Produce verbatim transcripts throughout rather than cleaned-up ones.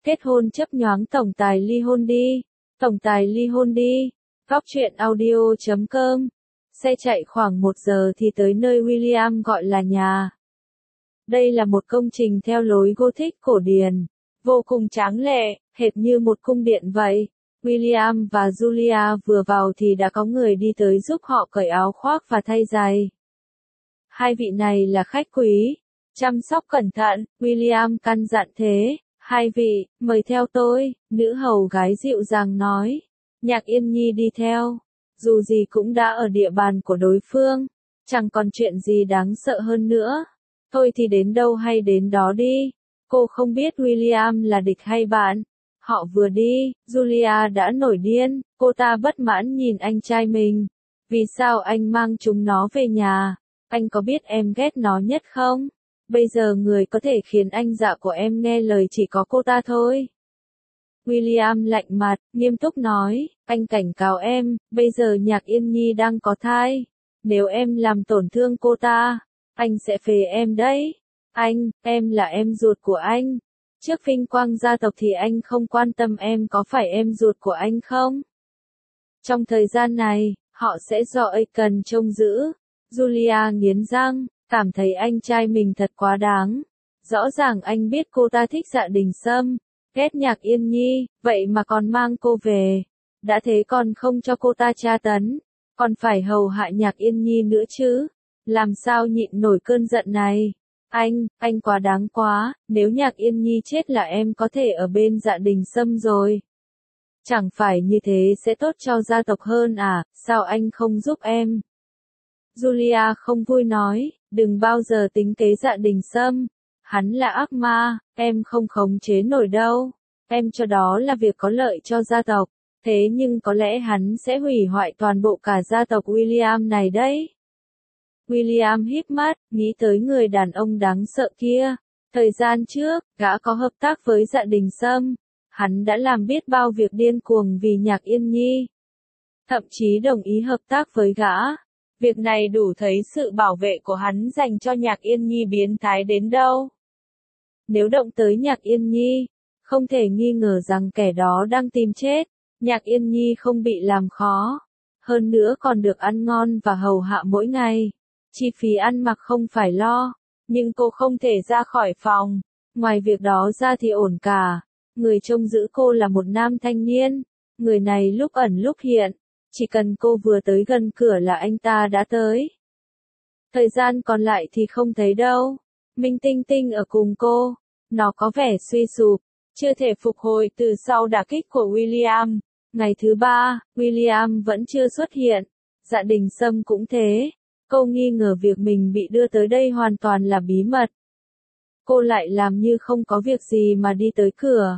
Kết hôn chấp nhoáng tổng tài ly hôn đi. Tổng tài ly hôn đi. Góc truyện audio chấm com. Xe chạy khoảng một giờ thì tới nơi William gọi là nhà. Đây là một công trình theo lối Gothic cổ điển, vô cùng tráng lệ, hệt như một cung điện vậy. William và Julia vừa vào thì đã có người đi tới giúp họ cởi áo khoác và thay giày. Hai vị này là khách quý. Chăm sóc cẩn thận, William căn dặn thế. Hai vị, mời theo tôi, nữ hầu gái dịu dàng nói. Nhạc Yên Nhi đi theo. Dù gì cũng đã ở địa bàn của đối phương. Chẳng còn chuyện gì đáng sợ hơn nữa. Thôi thì đến đâu hay đến đó đi. Cô không biết William là địch hay bạn. Họ vừa đi, Julia đã nổi điên. Cô ta bất mãn nhìn anh trai mình. Vì sao anh mang chúng nó về nhà? Anh có biết em ghét nó nhất không? Bây giờ người có thể khiến anh dạ của em nghe lời chỉ có cô ta thôi. William lạnh mặt, nghiêm túc nói, anh cảnh cáo em, bây giờ Nhạc Yên Nhi đang có thai. Nếu em làm tổn thương cô ta, anh sẽ phế em đấy. Anh, em là em ruột của anh. Trước vinh quang gia tộc thì anh không quan tâm em có phải em ruột của anh không? Trong thời gian này, họ sẽ do Aiken trông giữ. Julia nghiến răng, cảm thấy anh trai mình thật quá đáng. Rõ ràng anh biết cô ta thích Dạ Đình Sâm, ghét Nhạc Yên Nhi, vậy mà còn mang cô về. Đã thế còn không cho cô ta tra tấn, còn phải hầu hạ Nhạc Yên Nhi nữa chứ. Làm sao nhịn nổi cơn giận này? Anh, anh quá đáng quá, nếu Nhạc Yên Nhi chết là em có thể ở bên Dạ Đình Sâm rồi. Chẳng phải như thế sẽ tốt cho gia tộc hơn à, sao anh không giúp em? Julia không vui nói, đừng bao giờ tính kế Dạ Đình Sâm. Hắn là ác ma, em không khống chế nổi đâu. Em cho đó là việc có lợi cho gia tộc, thế nhưng có lẽ hắn sẽ hủy hoại toàn bộ cả gia tộc William này đấy. William híp mắt, nghĩ tới người đàn ông đáng sợ kia. Thời gian trước, gã có hợp tác với Dạ Đình Sâm. Hắn đã làm biết bao việc điên cuồng vì Nhạc Yên Nhi. Thậm chí đồng ý hợp tác với gã. Việc này đủ thấy sự bảo vệ của hắn dành cho Nhạc Yên Nhi biến thái đến đâu. Nếu động tới Nhạc Yên Nhi, không thể nghi ngờ rằng kẻ đó đang tìm chết. Nhạc Yên Nhi không bị làm khó. Hơn nữa còn được ăn ngon và hầu hạ mỗi ngày. Chi phí ăn mặc không phải lo. Nhưng cô không thể ra khỏi phòng. Ngoài việc đó ra thì ổn cả. Người trông giữ cô là một nam thanh niên. Người này lúc ẩn lúc hiện. Chỉ cần cô vừa tới gần cửa là anh ta đã tới. Thời gian còn lại thì không thấy đâu. Minh Tinh Tinh ở cùng cô. Nó có vẻ suy sụp, chưa thể phục hồi từ sau đả kích của William. Ngày thứ ba, William vẫn chưa xuất hiện. Dạ Đình Sâm cũng thế. Cô nghi ngờ việc mình bị đưa tới đây hoàn toàn là bí mật. Cô lại làm như không có việc gì mà đi tới cửa.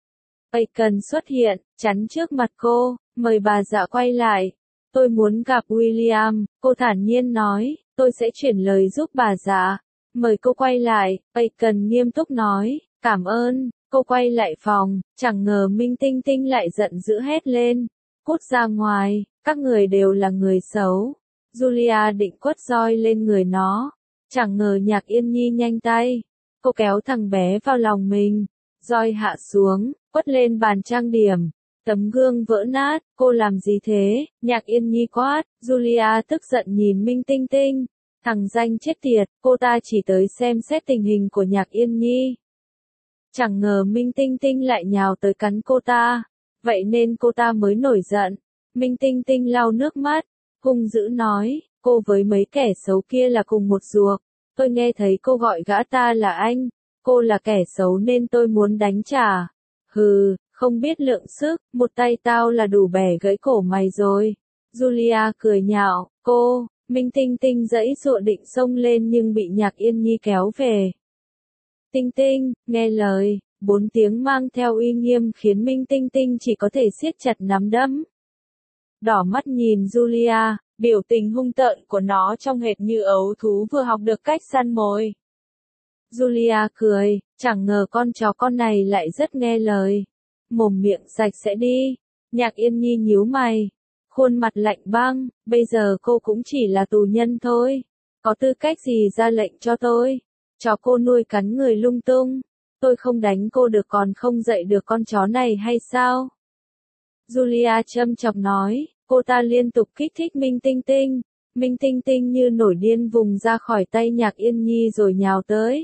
Aiken xuất hiện, chắn trước mặt cô, mời bà Dạ quay lại. Tôi muốn gặp William, cô thản nhiên nói, tôi sẽ chuyển lời giúp bà Dạ. Mời cô quay lại, Aiken nghiêm túc nói, cảm ơn. Cô quay lại phòng, chẳng ngờ Minh Tinh Tinh lại giận dữ hét lên. Cút ra ngoài, các người đều là người xấu. Julia định quất roi lên người nó. Chẳng ngờ Nhạc Yên Nhi nhanh tay. Cô kéo thằng bé vào lòng mình. Roi hạ xuống, quất lên bàn trang điểm. Tấm gương vỡ nát, cô làm gì thế? Nhạc Yên Nhi quát. Julia tức giận nhìn Minh Tinh Tinh. Thằng danh chết tiệt, cô ta chỉ tới xem xét tình hình của Nhạc Yên Nhi. Chẳng ngờ Minh Tinh Tinh lại nhào tới cắn cô ta. Vậy nên cô ta mới nổi giận. Minh Tinh Tinh lau nước mắt. Hung dữ nói, cô với mấy kẻ xấu kia là cùng một ruột. Tôi nghe thấy cô gọi gã ta là anh. Cô là kẻ xấu nên tôi muốn đánh trả. Hừ, không biết lượng sức, một tay tao là đủ bẻ gãy cổ mày rồi. Julia cười nhạo, cô, Minh Tinh Tinh giãy giụa định xông lên nhưng bị Nhạc Yên Nhi kéo về. Tinh Tinh, nghe lời, bốn tiếng mang theo uy nghiêm khiến Minh Tinh Tinh chỉ có thể siết chặt nắm đấm. Đỏ mắt nhìn Julia, biểu tình hung tợn của nó trông hệt như ấu thú vừa học được cách săn mồi. Julia cười, chẳng ngờ con chó con này lại rất nghe lời. Mồm miệng sạch sẽ đi. Nhạc Yên Nhi nhíu mày. Khuôn mặt lạnh băng, bây giờ cô cũng chỉ là tù nhân thôi. Có tư cách gì ra lệnh cho tôi? Chó cô nuôi cắn người lung tung. tôi không đánh cô được còn không dạy được con chó này hay sao? Julia châm chọc nói, cô ta liên tục kích thích Minh Tinh Tinh. Minh Tinh Tinh như nổi điên vùng ra khỏi tay Nhạc Yên Nhi rồi nhào tới.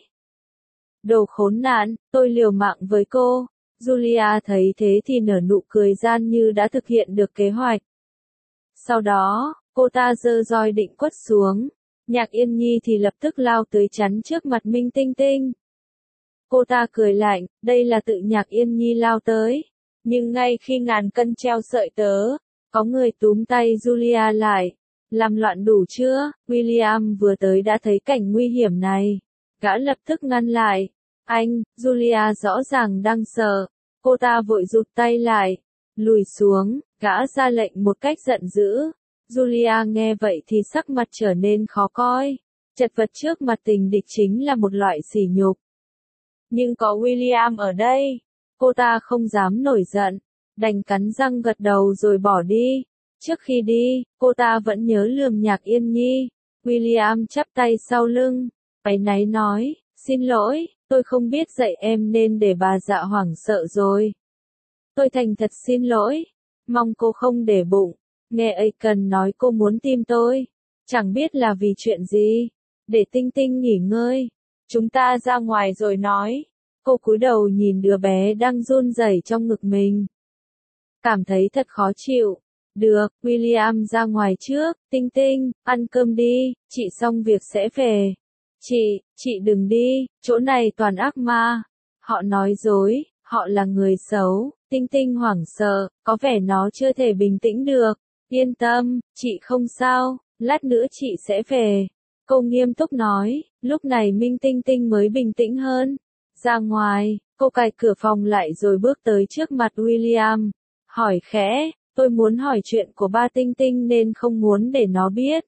Đồ khốn nạn, tôi liều mạng với cô. Julia thấy thế thì nở nụ cười gian như đã thực hiện được kế hoạch. Sau đó, cô ta giơ roi định quất xuống. Nhạc Yên Nhi thì lập tức lao tới chắn trước mặt Minh Tinh Tinh. Cô ta cười lạnh, đây là tự Nhạc Yên Nhi lao tới. Nhưng ngay khi ngàn cân treo sợi tớ, có người túm tay Julia lại. Làm loạn đủ chưa? William vừa tới đã thấy cảnh nguy hiểm này. Gã lập tức ngăn lại. Anh, Julia rõ ràng đang sợ. Cô ta vội rụt tay lại. Lùi xuống, gã ra lệnh một cách giận dữ. Julia nghe vậy thì sắc mặt trở nên khó coi. Chật vật trước mặt tình địch chính là một loại sỉ nhục. Nhưng có William ở đây, cô ta không dám nổi giận, đành cắn răng gật đầu rồi bỏ đi. Trước khi đi, cô ta vẫn nhớ lườm Nhạc Yên Nhi. William chắp tay sau lưng, áy náy nói, xin lỗi, tôi không biết dạy em nên để bà Dạ hoảng sợ rồi. Tôi thành thật xin lỗi, mong cô không để bụng. Nghe Aiken nói cô muốn tìm tôi, chẳng biết là vì chuyện gì. Để Tinh Tinh nghỉ ngơi, chúng ta ra ngoài rồi nói. Cô cúi đầu nhìn đứa bé đang run rẩy trong ngực mình. Cảm thấy thật khó chịu. Được, William ra ngoài trước. Tinh Tinh, ăn cơm đi, chị xong việc sẽ về. Chị, chị đừng đi, chỗ này toàn ác ma. Họ nói dối, họ là người xấu. Tinh Tinh hoảng sợ, có vẻ nó chưa thể bình tĩnh được. Yên tâm, chị không sao, lát nữa chị sẽ về. Cô nghiêm túc nói, lúc này Minh Tinh Tinh mới bình tĩnh hơn. Ra ngoài, cô cài cửa phòng lại rồi bước tới trước mặt William. Hỏi khẽ, tôi muốn hỏi chuyện của ba Tinh Tinh nên không muốn để nó biết.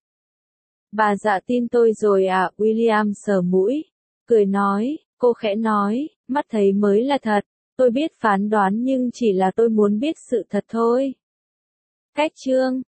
Bà Dạ tin tôi rồi à? William sờ mũi, cười nói, cô khẽ nói, mắt thấy mới là thật. Tôi biết phán đoán nhưng chỉ là tôi muốn biết sự thật thôi. Cách chương